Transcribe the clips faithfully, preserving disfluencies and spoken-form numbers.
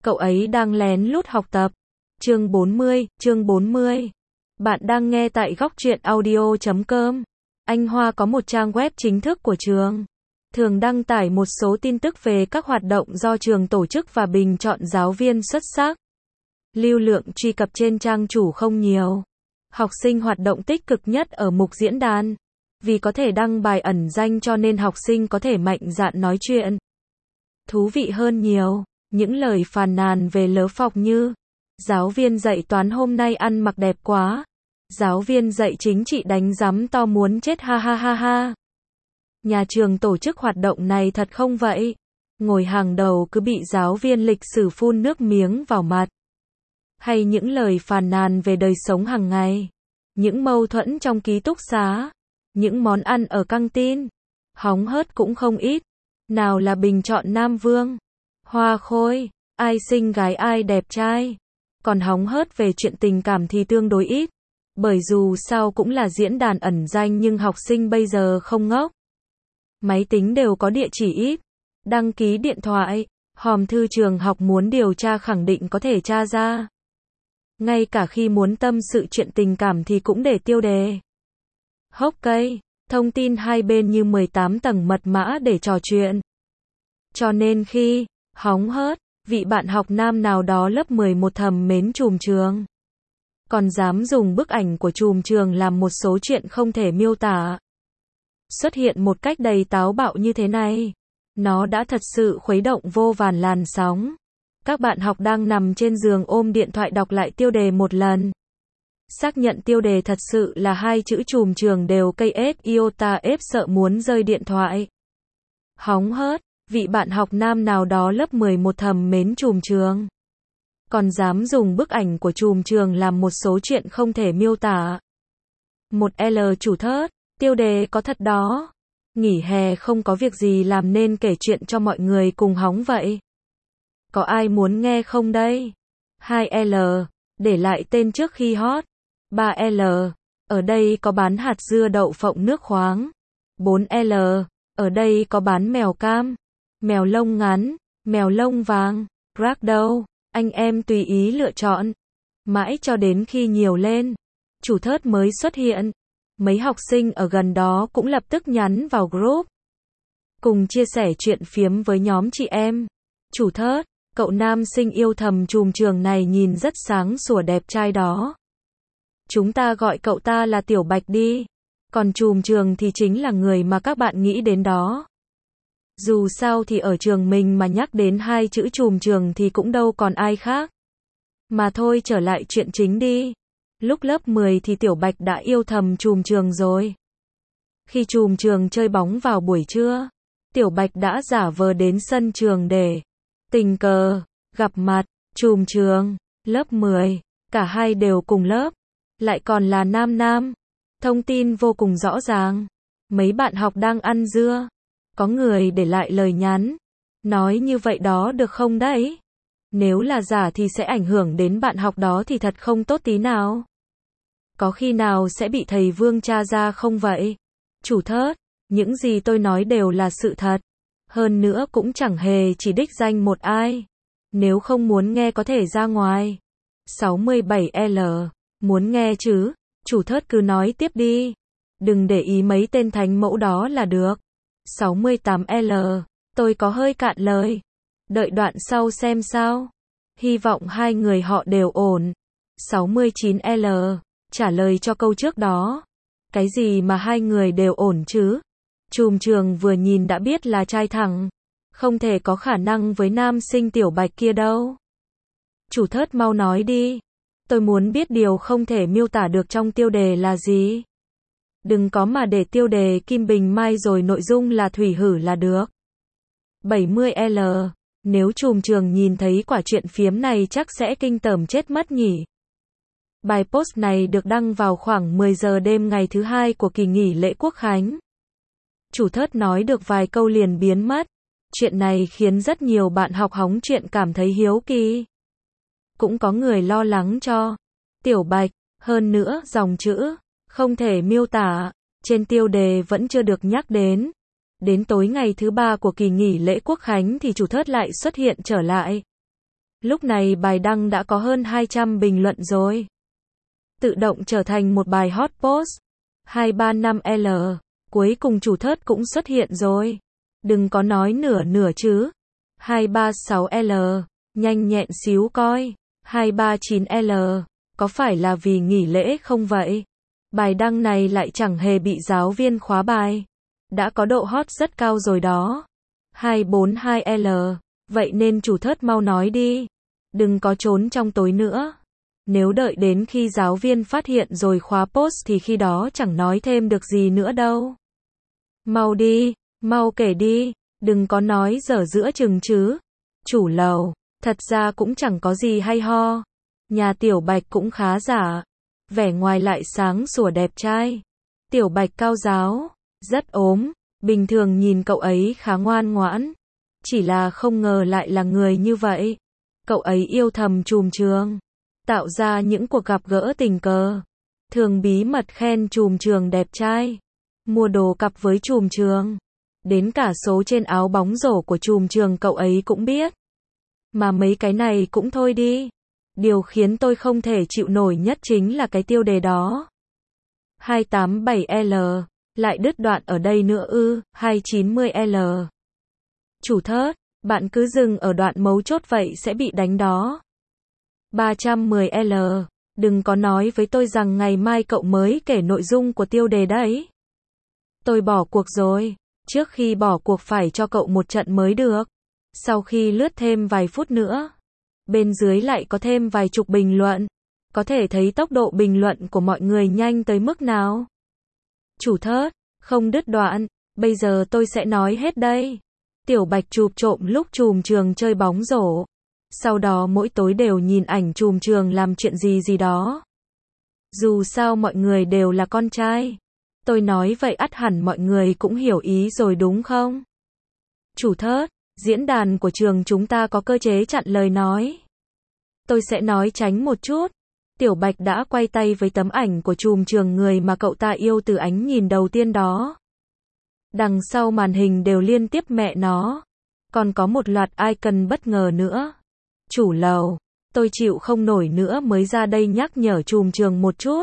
Cậu ấy đang lén lút học tập. Chương bốn mươi, chương bốn mươi. Bạn đang nghe tại góc truyện audio chấm com. Anh Hoa có một trang web chính thức của trường, thường đăng tải một số tin tức về các hoạt động do trường tổ chức và bình chọn giáo viên xuất sắc. Lưu lượng truy cập trên trang chủ không nhiều. Học sinh hoạt động tích cực nhất ở mục diễn đàn. Vì có thể đăng bài ẩn danh cho nên học sinh có thể mạnh dạn nói chuyện. Thú vị hơn nhiều. Những lời phàn nàn về lớp học như: giáo viên dạy toán hôm nay ăn mặc đẹp quá. Giáo viên dạy chính trị đánh rắm to muốn chết ha ha ha ha. Nhà trường tổ chức hoạt động này thật không vậy? Ngồi hàng đầu cứ bị giáo viên lịch sử phun nước miếng vào mặt. Hay những lời phàn nàn về đời sống hàng ngày. Những mâu thuẫn trong ký túc xá. Những món ăn ở căng tin. Hóng hớt cũng không ít. Nào là bình chọn Nam Vương, Hoa Khôi, ai xinh gái ai đẹp trai. Còn hóng hớt về chuyện tình cảm thì tương đối ít. Bởi dù sao cũng là diễn đàn ẩn danh nhưng học sinh bây giờ không ngốc. Máy tính đều có địa chỉ ít. Đăng ký điện thoại, hòm thư trường học muốn điều tra khẳng định có thể tra ra. Ngay cả khi muốn tâm sự chuyện tình cảm thì cũng để tiêu đề. Hốc cây, thông tin hai bên như mười tám tầng mật mã để trò chuyện. Cho nên khi hóng hớt, vị bạn học nam nào đó lớp mười một thầm mến trùm trường. Còn dám dùng bức ảnh của trùm trường làm một số chuyện không thể miêu tả. Xuất hiện một cách đầy táo bạo như thế này. Nó đã thật sự khuấy động vô vàn làn sóng. Các bạn học đang nằm trên giường ôm điện thoại đọc lại tiêu đề một lần. Xác nhận tiêu đề thật sự là hai chữ trùm trường đều cây ép iota ép sợ muốn rơi điện thoại. Hóng hớt, vị bạn học nam nào đó lớp mười một thầm mến trùm trường. Còn dám dùng bức ảnh của trùm trường làm một số chuyện không thể miêu tả. Một L chủ thớt, tiêu đề có thật đó. Nghỉ hè không có việc gì làm nên kể chuyện cho mọi người cùng hóng vậy. Có ai muốn nghe không đây? hai L, để lại tên trước khi hot. ba L, ở đây có bán hạt dưa đậu phộng nước khoáng. bốn L, ở đây có bán mèo cam, mèo lông ngắn, mèo lông vàng, ragdoll, anh em tùy ý lựa chọn. Mãi cho đến khi nhiều lên, chủ thớt mới xuất hiện. Mấy học sinh ở gần đó cũng lập tức nhắn vào group. Cùng chia sẻ chuyện phiếm với nhóm chị em. Chủ thớt, cậu nam sinh yêu thầm trùm trường này nhìn rất sáng sủa đẹp trai đó. Chúng ta gọi cậu ta là Tiểu Bạch đi. Còn trùm trường thì chính là người mà các bạn nghĩ đến đó. Dù sao thì ở trường mình mà nhắc đến hai chữ trùm trường thì cũng đâu còn ai khác. Mà thôi trở lại chuyện chính đi. Lúc lớp mười thì Tiểu Bạch đã yêu thầm trùm trường rồi. Khi trùm trường chơi bóng vào buổi trưa, Tiểu Bạch đã giả vờ đến sân trường để tình cờ gặp mặt trùm trường. Lớp mười, cả hai đều cùng lớp, lại còn là nam nam. Thông tin vô cùng rõ ràng. Mấy bạn học đang ăn dưa, có người để lại lời nhắn, nói như vậy đó được không đấy? Nếu là giả thì sẽ ảnh hưởng đến bạn học đó thì thật không tốt tí nào. Có khi nào sẽ bị thầy Vương tra ra không vậy? Chủ thớt, những gì tôi nói đều là sự thật. Hơn nữa cũng chẳng hề chỉ đích danh một ai. Nếu không muốn nghe có thể ra ngoài. sáu mươi bảy L, muốn nghe chứ? Chủ thớt cứ nói tiếp đi. Đừng để ý mấy tên thánh mẫu đó là được. sáu mươi tám L, tôi có hơi cạn lời. Đợi đoạn sau xem sao. Hy vọng hai người họ đều ổn. sáu mươi chín L, trả lời cho câu trước đó. Cái gì mà hai người đều ổn chứ? Trùm trường vừa nhìn đã biết là trai thẳng. Không thể có khả năng với nam sinh Tiểu Bạch kia đâu. Chủ thớt mau nói đi. Tôi muốn biết điều không thể miêu tả được trong tiêu đề là gì. Đừng có mà để tiêu đề Kim Bình Mai rồi nội dung là Thủy Hử là được. bảy mươi L, nếu trùm trường nhìn thấy quả chuyện phiếm này chắc sẽ kinh tởm chết mất nhỉ. Bài post này được đăng vào khoảng mười giờ đêm ngày thứ hai của kỳ nghỉ lễ Quốc khánh. Chủ thớt nói được vài câu liền biến mất. Chuyện này khiến rất nhiều bạn học hóng chuyện cảm thấy hiếu kỳ. Cũng có người lo lắng cho Tiểu Bạch. Hơn nữa, dòng chữ không thể miêu tả trên tiêu đề vẫn chưa được nhắc đến. Đến tối ngày thứ ba của kỳ nghỉ lễ Quốc khánh thì chủ thớt lại xuất hiện trở lại. Lúc này bài đăng đã có hơn hai trăm bình luận rồi. Tự động trở thành một bài hot post. hai ba năm L. Cuối cùng chủ thớt cũng xuất hiện rồi. Đừng có nói nửa nửa chứ. hai ba sáu L. Nhanh nhẹn xíu coi. hai ba chín L. Có phải là vì nghỉ lễ không vậy? Bài đăng này lại chẳng hề bị giáo viên khóa bài. Đã có độ hot rất cao rồi đó. hai bốn hai L. Vậy nên chủ thớt mau nói đi. Đừng có trốn trong tối nữa. Nếu đợi đến khi giáo viên phát hiện rồi khóa post thì khi đó chẳng nói thêm được gì nữa đâu. Mau đi, mau kể đi, đừng có nói dở giữa chừng chứ. Chủ lầu, thật ra cũng chẳng có gì hay ho. Nhà Tiểu Bạch cũng khá giả. Vẻ ngoài lại sáng sủa đẹp trai. Tiểu Bạch cao giáo, rất ốm, bình thường nhìn cậu ấy khá ngoan ngoãn. Chỉ là không ngờ lại là người như vậy. Cậu ấy yêu thầm trùm trường. Tạo ra những cuộc gặp gỡ tình cờ. Thường bí mật khen trùm trường đẹp trai. Mua đồ cặp với trùm trường. Đến cả số trên áo bóng rổ của trùm trường cậu ấy cũng biết. Mà mấy cái này cũng thôi đi. Điều khiến tôi không thể chịu nổi nhất chính là cái tiêu đề đó. hai tám bảy L. Lại đứt đoạn ở đây nữa ư. hai chín mươi L. Chủ thớt, bạn cứ dừng ở đoạn mấu chốt vậy sẽ bị đánh đó. ba trăm mười L. Đừng có nói với tôi rằng ngày mai cậu mới kể nội dung của tiêu đề đấy. Tôi bỏ cuộc rồi. Trước khi bỏ cuộc phải cho cậu một trận mới được. Sau khi lướt thêm vài phút nữa, bên dưới lại có thêm vài chục bình luận. Có thể thấy tốc độ bình luận của mọi người nhanh tới mức nào. Chủ thớt, không đứt đoạn, bây giờ tôi sẽ nói hết đây. Tiểu Bạch chụp trộm lúc trùm trường chơi bóng rổ. Sau đó mỗi tối đều nhìn ảnh trùm trường làm chuyện gì gì đó. Dù sao mọi người đều là con trai. Tôi nói vậy ắt hẳn mọi người cũng hiểu ý rồi đúng không? Chủ thớt, diễn đàn của trường chúng ta có cơ chế chặn lời nói. Tôi sẽ nói tránh một chút. Tiểu Bạch đã quay tay với tấm ảnh của trùm trường người mà cậu ta yêu từ ánh nhìn đầu tiên đó. Đằng sau màn hình đều liên tiếp mẹ nó. Còn có một loạt icon bất ngờ nữa. Chủ lầu, tôi chịu không nổi nữa mới ra đây nhắc nhở trùm trường một chút.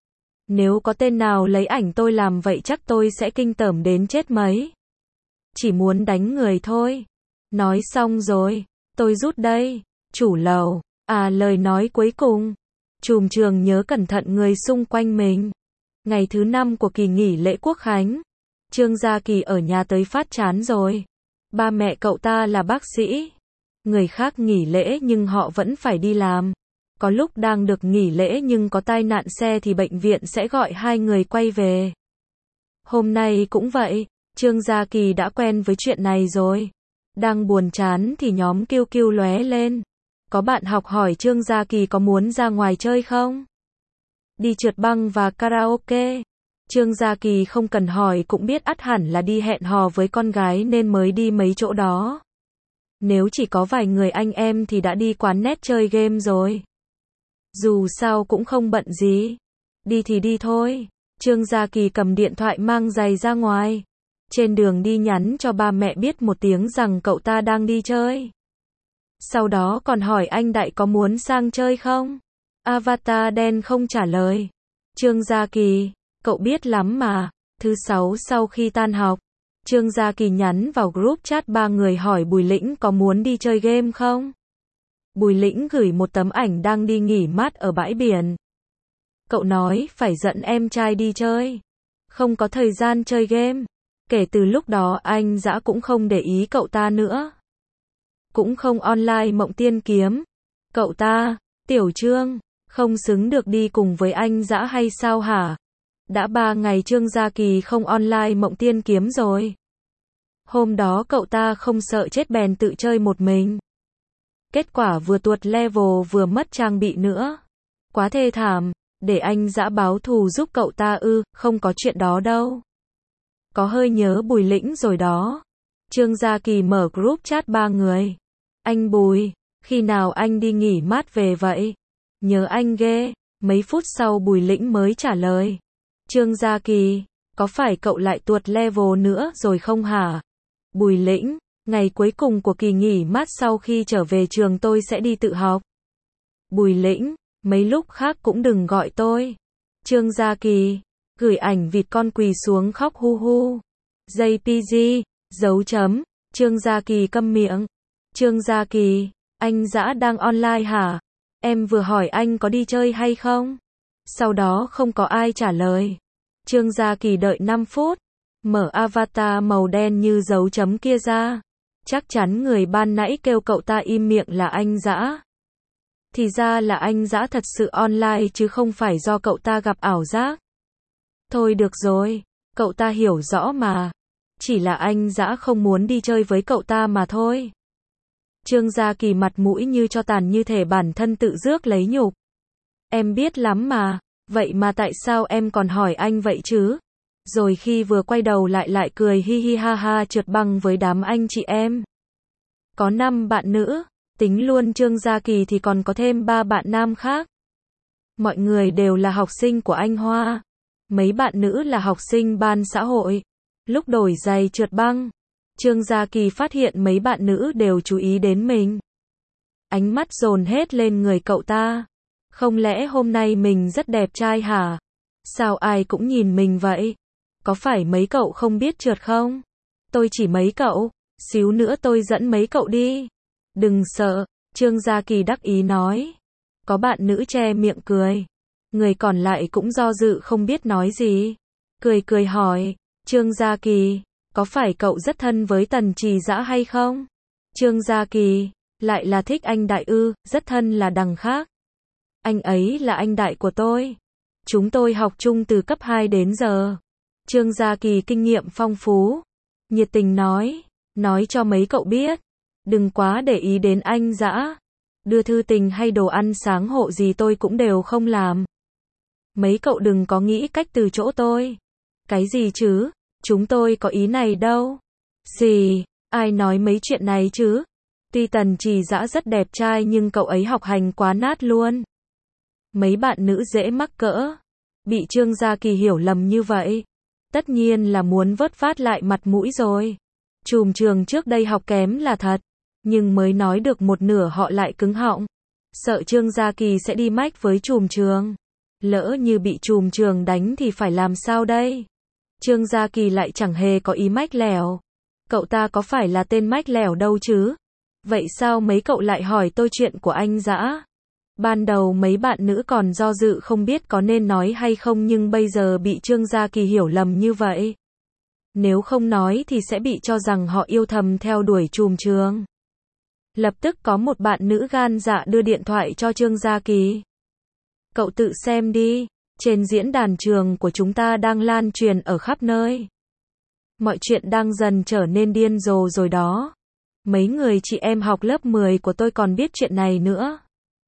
Nếu có tên nào lấy ảnh tôi làm vậy chắc tôi sẽ kinh tởm đến chết mấy. Chỉ muốn đánh người thôi. Nói xong rồi, tôi rút đây. Chủ lầu, à lời nói cuối cùng. Trùm trường nhớ cẩn thận người xung quanh mình. Ngày thứ năm của kỳ nghỉ lễ Quốc Khánh. Trương Gia Kỳ ở nhà tới phát chán rồi. Ba mẹ cậu ta là bác sĩ. Người khác nghỉ lễ nhưng họ vẫn phải đi làm. Có lúc đang được nghỉ lễ nhưng có tai nạn xe thì bệnh viện sẽ gọi hai người quay về. Hôm nay cũng vậy, Trương Gia Kỳ đã quen với chuyện này rồi. Đang buồn chán thì nhóm Kiêu Kiêu lóe lên. Có bạn học hỏi Trương Gia Kỳ có muốn ra ngoài chơi không? Đi trượt băng và karaoke. Trương Gia Kỳ không cần hỏi cũng biết ắt hẳn là đi hẹn hò với con gái nên mới đi mấy chỗ đó. Nếu chỉ có vài người anh em thì đã đi quán net chơi game rồi. Dù sao cũng không bận gì. Đi thì đi thôi. Trương Gia Kỳ cầm điện thoại mang giày ra ngoài. Trên đường đi nhắn cho ba mẹ biết một tiếng rằng cậu ta đang đi chơi. Sau đó còn hỏi anh Đại có muốn sang chơi không? Avatar đen không trả lời. Trương Gia Kỳ, cậu biết lắm mà. Thứ sáu sau khi tan học, Trương Gia Kỳ nhắn vào group chat ba người hỏi Bùi Lĩnh có muốn đi chơi game không? Bùi Lĩnh gửi một tấm ảnh đang đi nghỉ mát ở bãi biển. Cậu nói phải dẫn em trai đi chơi. Không có thời gian chơi game. Kể từ lúc đó anh Dã cũng không để ý cậu ta nữa. Cũng không online Mộng Tiên Kiếm. Cậu ta, Tiểu Trương, không xứng được đi cùng với anh Dã hay sao hả? Đã ba ngày Trương Gia Kỳ không online Mộng Tiên Kiếm rồi. Hôm đó cậu ta không sợ chết bèn tự chơi một mình. Kết quả vừa tuột level vừa mất trang bị nữa. Quá thê thảm, để anh Dã báo thù giúp cậu ta ư, không có chuyện đó đâu. Có hơi nhớ Bùi Lĩnh rồi đó. Trương Gia Kỳ mở group chat ba người. Anh Bùi, khi nào anh đi nghỉ mát về vậy? Nhớ anh ghê. Mấy phút sau Bùi Lĩnh mới trả lời. Trương Gia Kỳ, có phải cậu lại tuột level nữa rồi không hả? Bùi Lĩnh, Ngày cuối cùng của kỳ nghỉ mát sau khi trở về trường tôi sẽ đi tự học. Bùi Lĩnh, mấy lúc khác cũng đừng gọi tôi. Trương Gia Kỳ, gửi ảnh vịt con quỳ xuống khóc hu hu. gi pê giê, dấu chấm, Trương Gia Kỳ câm miệng. Trương Gia Kỳ, anh Dã đang online hả? Em vừa hỏi anh có đi chơi hay không? Sau đó không có ai trả lời. Trương Gia Kỳ đợi năm phút, mở avatar màu đen như dấu chấm kia ra. Chắc chắn người ban nãy kêu cậu ta im miệng là anh Dã. Thì ra là anh Dã thật sự online chứ không phải do cậu ta gặp ảo giác. Thôi được rồi, cậu ta hiểu rõ mà. Chỉ là anh Dã không muốn đi chơi với cậu ta mà thôi. Trương Gia Kỳ mặt mũi như cho tàn như thể bản thân tự rước lấy nhục. Em biết lắm mà, vậy mà tại sao em còn hỏi anh vậy chứ? Rồi khi vừa quay đầu lại lại cười hi hi ha ha trượt băng với đám anh chị em. Có năm bạn nữ, tính luôn Trương Gia Kỳ thì còn có thêm ba bạn nam khác. Mọi người đều là học sinh của anh Hoa. Mấy bạn nữ là học sinh ban xã hội. Lúc đổi giày trượt băng, Trương Gia Kỳ phát hiện mấy bạn nữ đều chú ý đến mình. Ánh mắt dồn hết lên người cậu ta. Không lẽ hôm nay mình rất đẹp trai hả? Sao ai cũng nhìn mình vậy? Có phải mấy cậu không biết trượt không? Tôi chỉ mấy cậu, xíu nữa tôi dẫn mấy cậu đi. Đừng sợ, Trương Gia Kỳ đắc ý nói. Có bạn nữ che miệng cười. Người còn lại cũng do dự không biết nói gì. Cười cười hỏi, Trương Gia Kỳ, có phải cậu rất thân với Tần Trì Dã hay không? Trương Gia Kỳ, lại là thích anh Đại ư, rất thân là đằng khác. Anh ấy là anh Đại của tôi. Chúng tôi học chung từ cấp hai đến giờ. Trương Gia Kỳ kinh nghiệm phong phú. Nhiệt tình nói, nói cho mấy cậu biết. Đừng quá để ý đến anh Dã. Đưa thư tình hay đồ ăn sáng hộ gì tôi cũng đều không làm. Mấy cậu đừng có nghĩ cách từ chỗ tôi. Cái gì chứ? Chúng tôi có ý này đâu. Gì? Ai nói mấy chuyện này chứ? Tuy Tần Trì Dã rất đẹp trai nhưng cậu ấy học hành quá nát luôn. Mấy bạn nữ dễ mắc cỡ. Bị Trương Gia Kỳ hiểu lầm như vậy. Tất nhiên là muốn vớt vát lại mặt mũi rồi. Trùm trường trước đây học kém là thật. Nhưng mới nói được một nửa họ lại cứng họng. Sợ Trương Gia Kỳ sẽ đi mách với trùm trường. Lỡ như bị trùm trường đánh thì phải làm sao đây? Trương Gia Kỳ lại chẳng hề có ý mách lẻo. Cậu ta có phải là tên mách lẻo đâu chứ? Vậy sao mấy cậu lại hỏi tôi chuyện của anh Dã? Ban đầu mấy bạn nữ còn do dự không biết có nên nói hay không nhưng bây giờ bị Trương Gia Kỳ hiểu lầm như vậy. Nếu không nói thì sẽ bị cho rằng họ yêu thầm theo đuổi trùm trường. Lập tức có một bạn nữ gan dạ đưa điện thoại cho Trương Gia Kỳ. Cậu tự xem đi, trên diễn đàn trường của chúng ta đang lan truyền ở khắp nơi. Mọi chuyện đang dần trở nên điên rồ rồi đó. Mấy người chị em học lớp mười của tôi còn biết chuyện này nữa.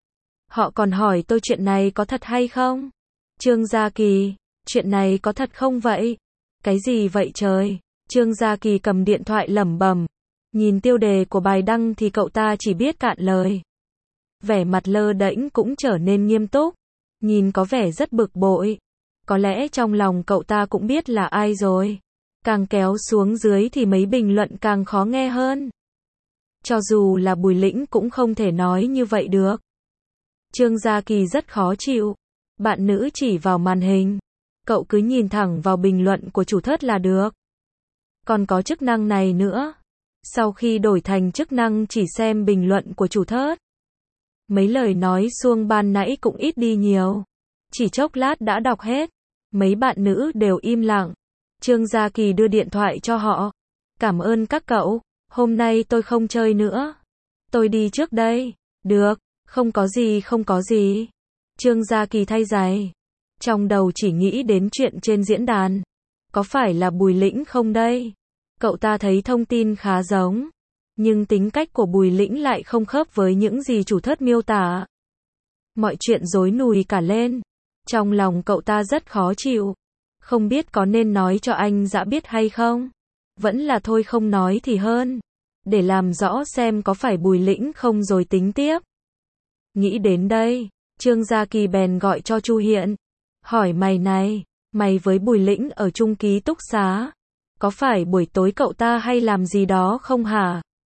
Họ còn hỏi tôi chuyện này có thật hay không? Trương Gia Kỳ, chuyện này có thật không vậy? Cái gì vậy trời? Trương Gia Kỳ cầm điện thoại lẩm bẩm. Nhìn tiêu đề của bài đăng thì cậu ta chỉ biết cạn lời. Vẻ mặt lơ đễnh cũng trở nên nghiêm túc. Nhìn có vẻ rất bực bội. Có lẽ trong lòng cậu ta cũng biết là ai rồi. Càng kéo xuống dưới thì mấy bình luận càng khó nghe hơn. Cho dù là Bùi Lĩnh cũng không thể nói như vậy được. Trương Gia Kỳ rất khó chịu. Bạn nữ chỉ vào màn hình. Cậu cứ nhìn thẳng vào bình luận của chủ thớt là được. Còn có chức năng này nữa. Sau khi đổi thành chức năng chỉ xem bình luận của chủ thớt, mấy lời nói suông ban nãy cũng ít đi nhiều. Chỉ chốc lát đã đọc hết. Mấy bạn nữ đều im lặng. Trương Gia Kỳ đưa điện thoại cho họ. Cảm ơn các cậu, hôm nay tôi không chơi nữa. Tôi đi trước đây. Được, không có gì không có gì. Trương Gia Kỳ thay giày. Trong đầu chỉ nghĩ đến chuyện trên diễn đàn. Có phải là Bùi Lĩnh không đây? Cậu ta thấy thông tin khá giống. Nhưng tính cách của Bùi Lĩnh lại không khớp với những gì chủ thớt miêu tả. Mọi chuyện rối nùi cả lên. Trong lòng cậu ta rất khó chịu. Không biết có nên nói cho anh Dã biết hay không? Vẫn là thôi không nói thì hơn. Để làm rõ xem có phải Bùi Lĩnh không rồi tính tiếp. Nghĩ đến đây, Trương Gia Kỳ bèn gọi cho Chu Hiện. Hỏi mày này, mày với Bùi Lĩnh ở chung ký túc xá. Có phải buổi tối cậu ta hay làm gì đó không hả?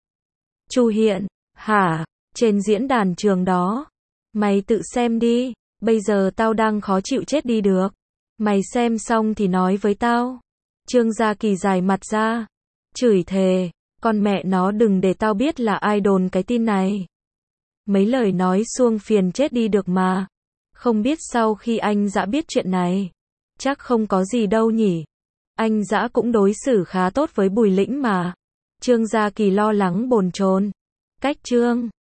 Chu Hiện, hả? Trên diễn đàn trường đó. Mày tự xem đi, bây giờ tao đang khó chịu chết đi được. Mày xem xong thì nói với tao. Trương Gia Kỳ dài mặt ra, chửi thề, con mẹ nó đừng để tao biết là ai đồn cái tin này. Mấy lời nói suông phiền chết đi được mà. Không biết sau khi anh Dã biết chuyện này, chắc không có gì đâu nhỉ. Anh Dã cũng đối xử khá tốt với Bùi Lĩnh mà. Trương Gia Kỳ lo lắng bồn chồn. Cách Trương